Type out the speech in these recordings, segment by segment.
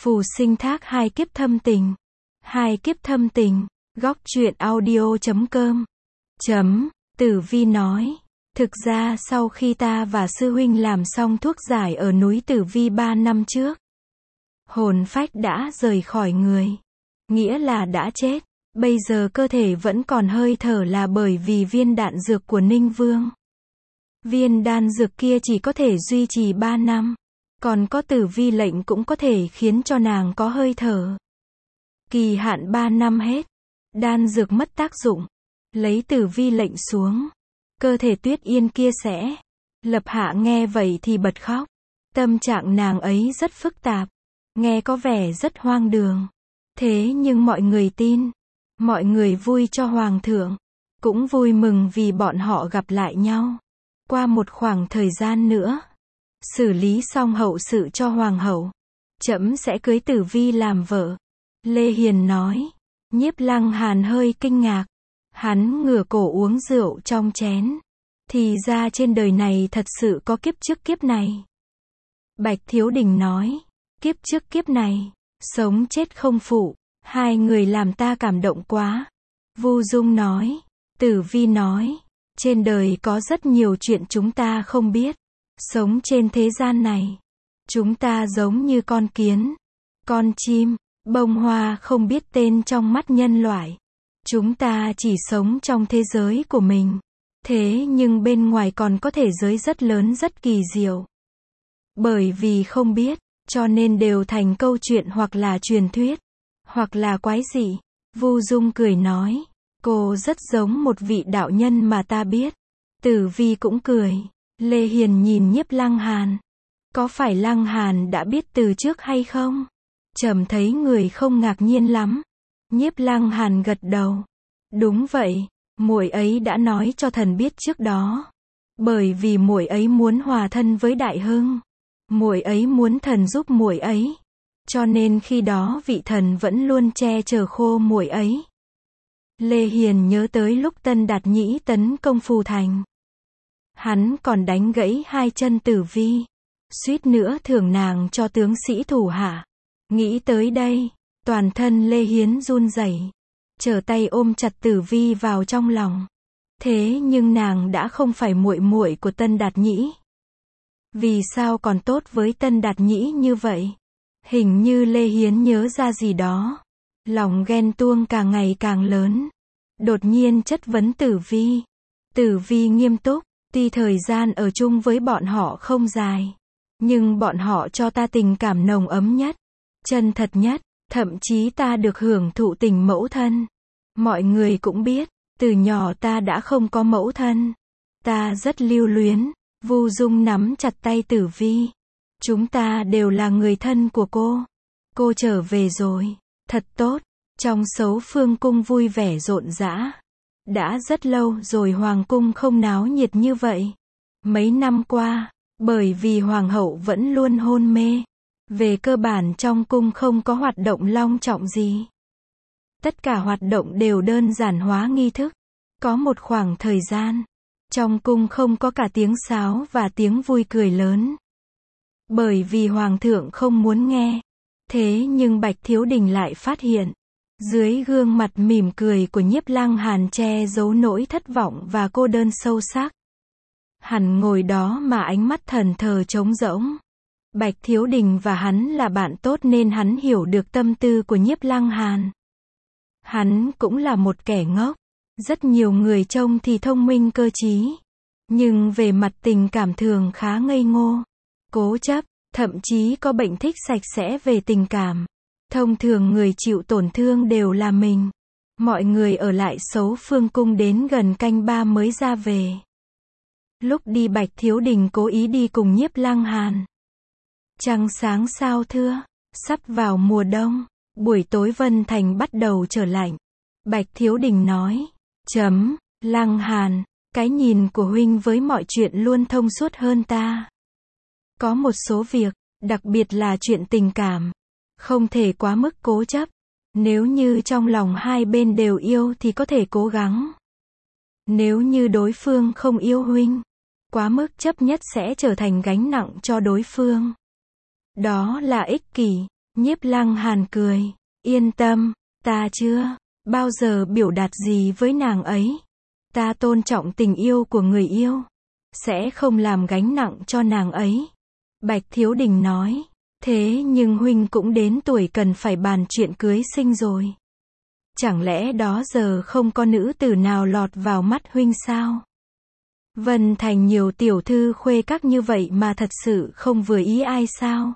Phù sinh thác hai kiếp thâm tình. Hai kiếp thâm tình. Góc truyện audio.com. Tử Vi nói. Thực ra sau khi ta và sư huynh làm xong thuốc giải ở núi Tử Vi 3 năm trước, hồn phách đã rời khỏi người. Nghĩa là đã chết. Bây giờ cơ thể vẫn còn hơi thở là bởi vì viên đạn dược của Ninh Vương. Viên đan dược kia chỉ có thể duy trì 3 năm. Còn có tử vi lệnh cũng có thể khiến cho nàng có hơi thở. Kỳ hạn 3 năm hết. Đan dược mất tác dụng. Lấy tử vi lệnh xuống. Cơ thể Tuyết Yên kia sẽ. Lập Hạ nghe vậy thì bật khóc. Tâm trạng nàng ấy rất phức tạp. Nghe có vẻ rất hoang đường. Thế nhưng mọi người tin. Mọi người vui cho Hoàng thượng. Cũng vui mừng vì bọn họ gặp lại nhau. Qua một khoảng thời gian nữa, xử lý xong hậu sự cho Hoàng hậu, trẫm sẽ cưới Tử Vi làm vợ. Lê Hiền nói. Nhiếp Lăng Hàn hơi kinh ngạc. Hắn ngửa cổ uống rượu trong chén. Thì ra trên đời này thật sự có kiếp trước kiếp này. Bạch Thiếu Đình nói. Kiếp trước kiếp này, sống chết không phụ. Hai người làm ta cảm động quá. Vu Dung nói. Tử Vi nói. Trên đời có rất nhiều chuyện chúng ta không biết. Sống trên thế gian này, chúng ta giống như con kiến, con chim, bông hoa không biết tên trong mắt nhân loại. Chúng ta chỉ sống trong thế giới của mình. Thế nhưng bên ngoài còn có thể giới rất lớn rất kỳ diệu. Bởi vì không biết, cho nên đều thành câu chuyện hoặc là truyền thuyết, hoặc là quái dị. Vu Dung cười nói. Cô rất giống một vị đạo nhân mà ta biết. Tử Vi cũng cười. Lê Hiền nhìn Nhiếp Lăng Hàn. Có phải Lăng Hàn đã biết từ trước hay không? Trầm thấy người không ngạc nhiên lắm. Nhiếp Lăng Hàn gật đầu. Đúng vậy, muội ấy đã nói cho thần biết trước đó. Bởi vì muội ấy muốn hòa thân với Đại Hưng. Muội ấy muốn thần giúp muội ấy. Cho nên khi đó vị thần vẫn luôn che chở khô muội ấy. Lê Hiền nhớ tới lúc Tân Đạt Nhĩ tấn công Phù Thành. Hắn còn đánh gãy hai chân Tử Vi. Suýt nữa thưởng nàng cho tướng sĩ thủ hạ. Nghĩ tới đây, toàn thân Lê Hiến run rẩy, trở tay ôm chặt Tử Vi vào trong lòng. Thế nhưng nàng đã không phải muội muội của Tân Đạt Nhĩ. Vì sao còn tốt với Tân Đạt Nhĩ như vậy? Hình như Lê Hiến nhớ ra gì đó. Lòng ghen tuông càng ngày càng lớn. Đột nhiên chất vấn Tử Vi. Tử Vi nghiêm túc. Tuy thời gian ở chung với bọn họ không dài, nhưng bọn họ cho ta tình cảm nồng ấm nhất, chân thật nhất, thậm chí ta được hưởng thụ tình mẫu thân. Mọi người cũng biết, từ nhỏ ta đã không có mẫu thân. Ta rất lưu luyến. Vu Dung nắm chặt tay Tử Vi. Chúng ta đều là người thân của cô. Cô trở về rồi. Thật tốt. Trong Sấu Phương cung vui vẻ rộn rã. Đã rất lâu rồi hoàng cung không náo nhiệt như vậy. Mấy năm qua, bởi vì hoàng hậu vẫn luôn hôn mê, về cơ bản trong cung không có hoạt động long trọng gì. Tất cả hoạt động đều đơn giản hóa nghi thức. Có một khoảng thời gian, trong cung không có cả tiếng sáo và tiếng vui cười lớn. Bởi vì hoàng thượng không muốn nghe. Thế nhưng Bạch Thiếu Đình lại phát hiện, dưới gương mặt mỉm cười của Nhiếp Lăng Hàn che giấu nỗi thất vọng và cô đơn sâu sắc. Hắn ngồi đó mà ánh mắt thần thờ trống rỗng. Bạch Thiếu Đình và hắn là bạn tốt nên hắn hiểu được tâm tư của Nhiếp Lăng Hàn. Hắn cũng là một kẻ ngốc. Rất nhiều người trông thì thông minh cơ trí, nhưng về mặt tình cảm thường khá ngây ngô, cố chấp, thậm chí có bệnh thích sạch sẽ về tình cảm. Thông thường người chịu tổn thương đều là mình. Mọi người ở lại Sấu Phương cung đến gần canh 3 mới ra về. Lúc đi Bạch Thiếu Đình cố ý đi cùng Nhiếp Lăng Hàn. Trăng sáng sao thưa, sắp vào mùa đông, buổi tối Vân Thành bắt đầu trở lạnh. Bạch Thiếu Đình nói. Lăng Hàn, cái nhìn của huynh với mọi chuyện luôn thông suốt hơn ta. Có một số việc, đặc biệt là chuyện tình cảm, không thể quá mức cố chấp. Nếu như trong lòng hai bên đều yêu thì có thể cố gắng. Nếu như đối phương không yêu huynh, quá mức chấp nhất sẽ trở thành gánh nặng cho đối phương. Đó là ích kỷ. Nhiếp Lăng Hàn cười, yên tâm, ta chưa bao giờ biểu đạt gì với nàng ấy. Ta tôn trọng tình yêu của người yêu, sẽ không làm gánh nặng cho nàng ấy. Bạch Thiếu Đình nói, thế nhưng huynh cũng đến tuổi cần phải bàn chuyện cưới sinh rồi. Chẳng lẽ đó giờ không có nữ tử nào lọt vào mắt huynh sao? Vân Thành nhiều tiểu thư khuê các như vậy mà thật sự không vừa ý ai sao?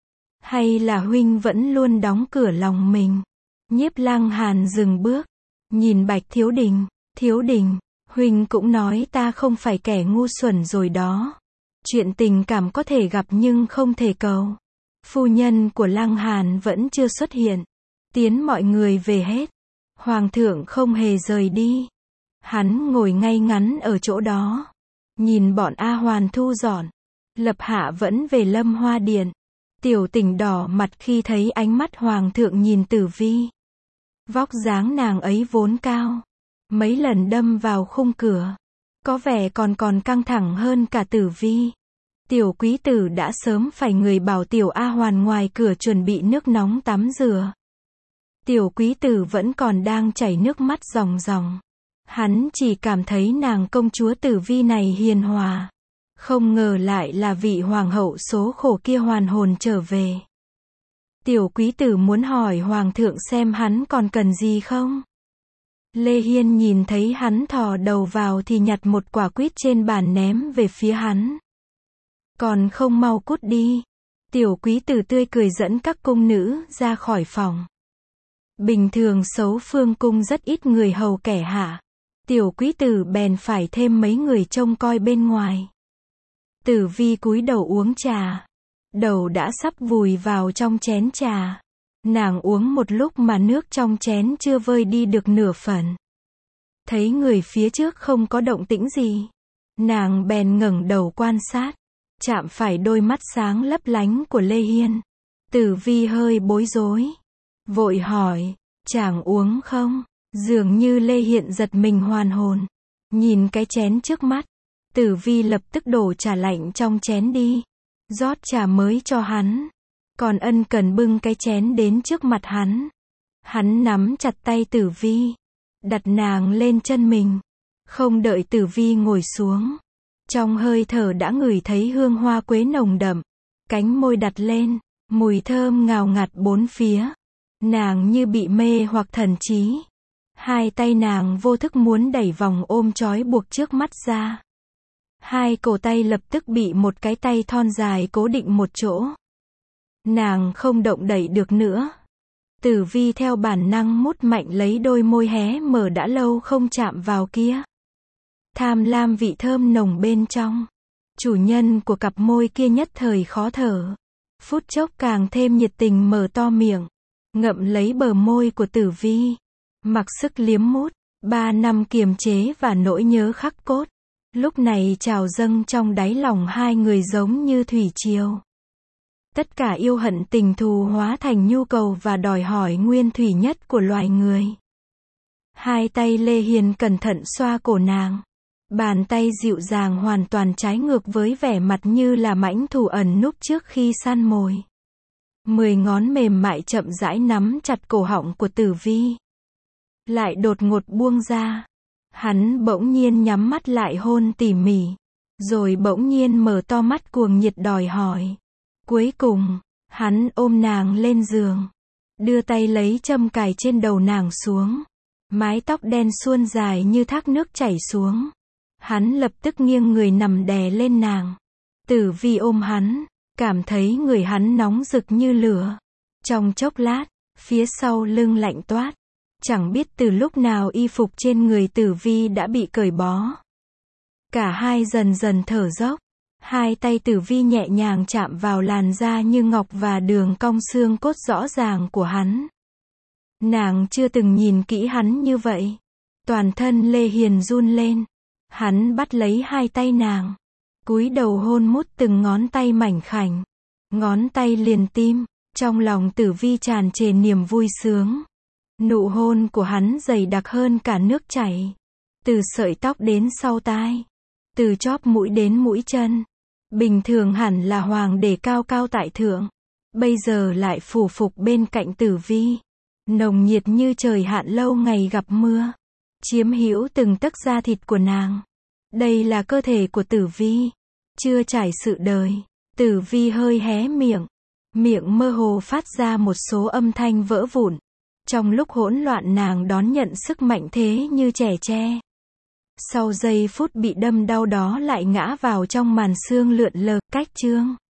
Hay là huynh vẫn luôn đóng cửa lòng mình? Nhiếp Lăng Hàn dừng bước, nhìn Bạch Thiếu Đình, Thiếu Đình, huynh cũng nói ta không phải kẻ ngu xuẩn rồi đó. Chuyện tình cảm có thể gặp nhưng không thể cầu. Phu nhân của Lăng Hàn vẫn chưa xuất hiện. Tiến mọi người về hết. Hoàng thượng không hề rời đi. Hắn ngồi ngay ngắn ở chỗ đó. Nhìn bọn A Hoàn thu dọn. Lập Hạ vẫn về Lâm Hoa Điện. Tiểu Tỉnh đỏ mặt khi thấy ánh mắt Hoàng thượng nhìn Tử Vi. Vóc dáng nàng ấy vốn cao. Mấy lần đâm vào khung cửa. Có vẻ còn căng thẳng hơn cả Tử Vi. Tiểu quý tử đã sớm phải người bảo Tiểu A Hoàn ngoài cửa chuẩn bị nước nóng tắm rửa. Tiểu quý tử vẫn còn đang chảy nước mắt ròng ròng. Hắn chỉ cảm thấy nàng công chúa Tử Vi này hiền hòa. Không ngờ lại là vị hoàng hậu số khổ kia hoàn hồn trở về. Tiểu quý tử muốn hỏi hoàng thượng xem hắn còn cần gì không? Lê Hiên nhìn thấy hắn thò đầu vào thì nhặt một quả quýt trên bàn ném về phía hắn. Còn không mau cút đi. Tiểu quý tử tươi cười dẫn các cung nữ ra khỏi phòng. Bình thường Sấu Phương cung rất ít người hầu kẻ hạ. Tiểu quý tử bèn phải thêm mấy người trông coi bên ngoài. Tử Vi cúi đầu uống trà. Đầu đã sắp vùi vào trong chén trà. Nàng uống một lúc mà nước trong chén chưa vơi đi được nửa phần. Thấy người phía trước không có động tĩnh gì. Nàng bèn ngẩng đầu quan sát. Chạm phải đôi mắt sáng lấp lánh của Lê Hiên. Tử Vi hơi bối rối. Vội hỏi, chàng uống không? Dường như Lê Hiện giật mình hoàn hồn. Nhìn cái chén trước mắt. Tử Vi lập tức đổ trà lạnh trong chén đi. Rót trà mới cho hắn. Còn ân cần bưng cái chén đến trước mặt hắn. Hắn nắm chặt tay Tử Vi. Đặt nàng lên chân mình. Không đợi Tử Vi ngồi xuống. Trong hơi thở đã ngửi thấy hương hoa quế nồng đậm. Cánh môi đặt lên. Mùi thơm ngào ngạt bốn phía. Nàng như bị mê hoặc thần trí. Hai tay nàng vô thức muốn đẩy vòng ôm trói buộc trước mắt ra. Hai cổ tay lập tức bị một cái tay thon dài cố định một chỗ. Nàng không động đậy được nữa. Tử Vi theo bản năng mút mạnh lấy đôi môi hé mở đã lâu không chạm vào kia. Tham lam vị thơm nồng bên trong. Chủ nhân của cặp môi kia nhất thời khó thở. Phút chốc càng thêm nhiệt tình mở to miệng. Ngậm lấy bờ môi của Tử Vi. Mặc sức liếm mút. 3 năm kiềm chế và nỗi nhớ khắc cốt. Lúc này trào dâng trong đáy lòng hai người giống như thủy triều. Tất cả yêu hận tình thù hóa thành nhu cầu và đòi hỏi nguyên thủy nhất của loài người. Hai tay Lê Hiền cẩn thận xoa cổ nàng. Bàn tay dịu dàng hoàn toàn trái ngược với vẻ mặt như là mãnh thủ ẩn núp trước khi săn mồi. 10 ngón mềm mại chậm rãi nắm chặt cổ họng của Tử Vi. Lại đột ngột buông ra. Hắn bỗng nhiên nhắm mắt lại hôn tỉ mỉ. Rồi bỗng nhiên mở to mắt cuồng nhiệt đòi hỏi. Cuối cùng, hắn ôm nàng lên giường. Đưa tay lấy châm cài trên đầu nàng xuống. Mái tóc đen suôn dài như thác nước chảy xuống. Hắn lập tức nghiêng người nằm đè lên nàng. Tử Vi ôm hắn, cảm thấy người hắn nóng rực như lửa. Trong chốc lát, phía sau lưng lạnh toát. Chẳng biết từ lúc nào y phục trên người Tử Vi đã bị cởi bó. Cả hai dần dần thở dốc. Hai tay Tử Vi nhẹ nhàng chạm vào làn da như ngọc và đường cong xương cốt rõ ràng của hắn. Nàng chưa từng nhìn kỹ hắn như vậy. Toàn thân Lê Hiền run lên. Hắn bắt lấy hai tay nàng. Cúi đầu hôn mút từng ngón tay mảnh khảnh. Ngón tay liền tim. Trong lòng Tử Vi tràn trề niềm vui sướng. Nụ hôn của hắn dày đặc hơn cả nước chảy. Từ sợi tóc đến sau tai. Từ chóp mũi đến mũi chân. Bình thường hẳn là hoàng đế cao cao tại thượng. bây giờ lại phủ phục bên cạnh Tử Vi. Nồng nhiệt như trời hạn lâu ngày gặp mưa, chiếm hữu từng tấc da thịt của nàng. Đây là cơ thể của Tử Vi, chưa trải sự đời. Tử Vi hơi hé miệng, miệng mơ hồ phát ra một số âm thanh vỡ vụn. Trong lúc hỗn loạn nàng đón nhận sức mạnh thế như trẻ tre. Sau giây phút bị đâm đau đó lại ngã vào trong màn sương lượn lờ, cách chương.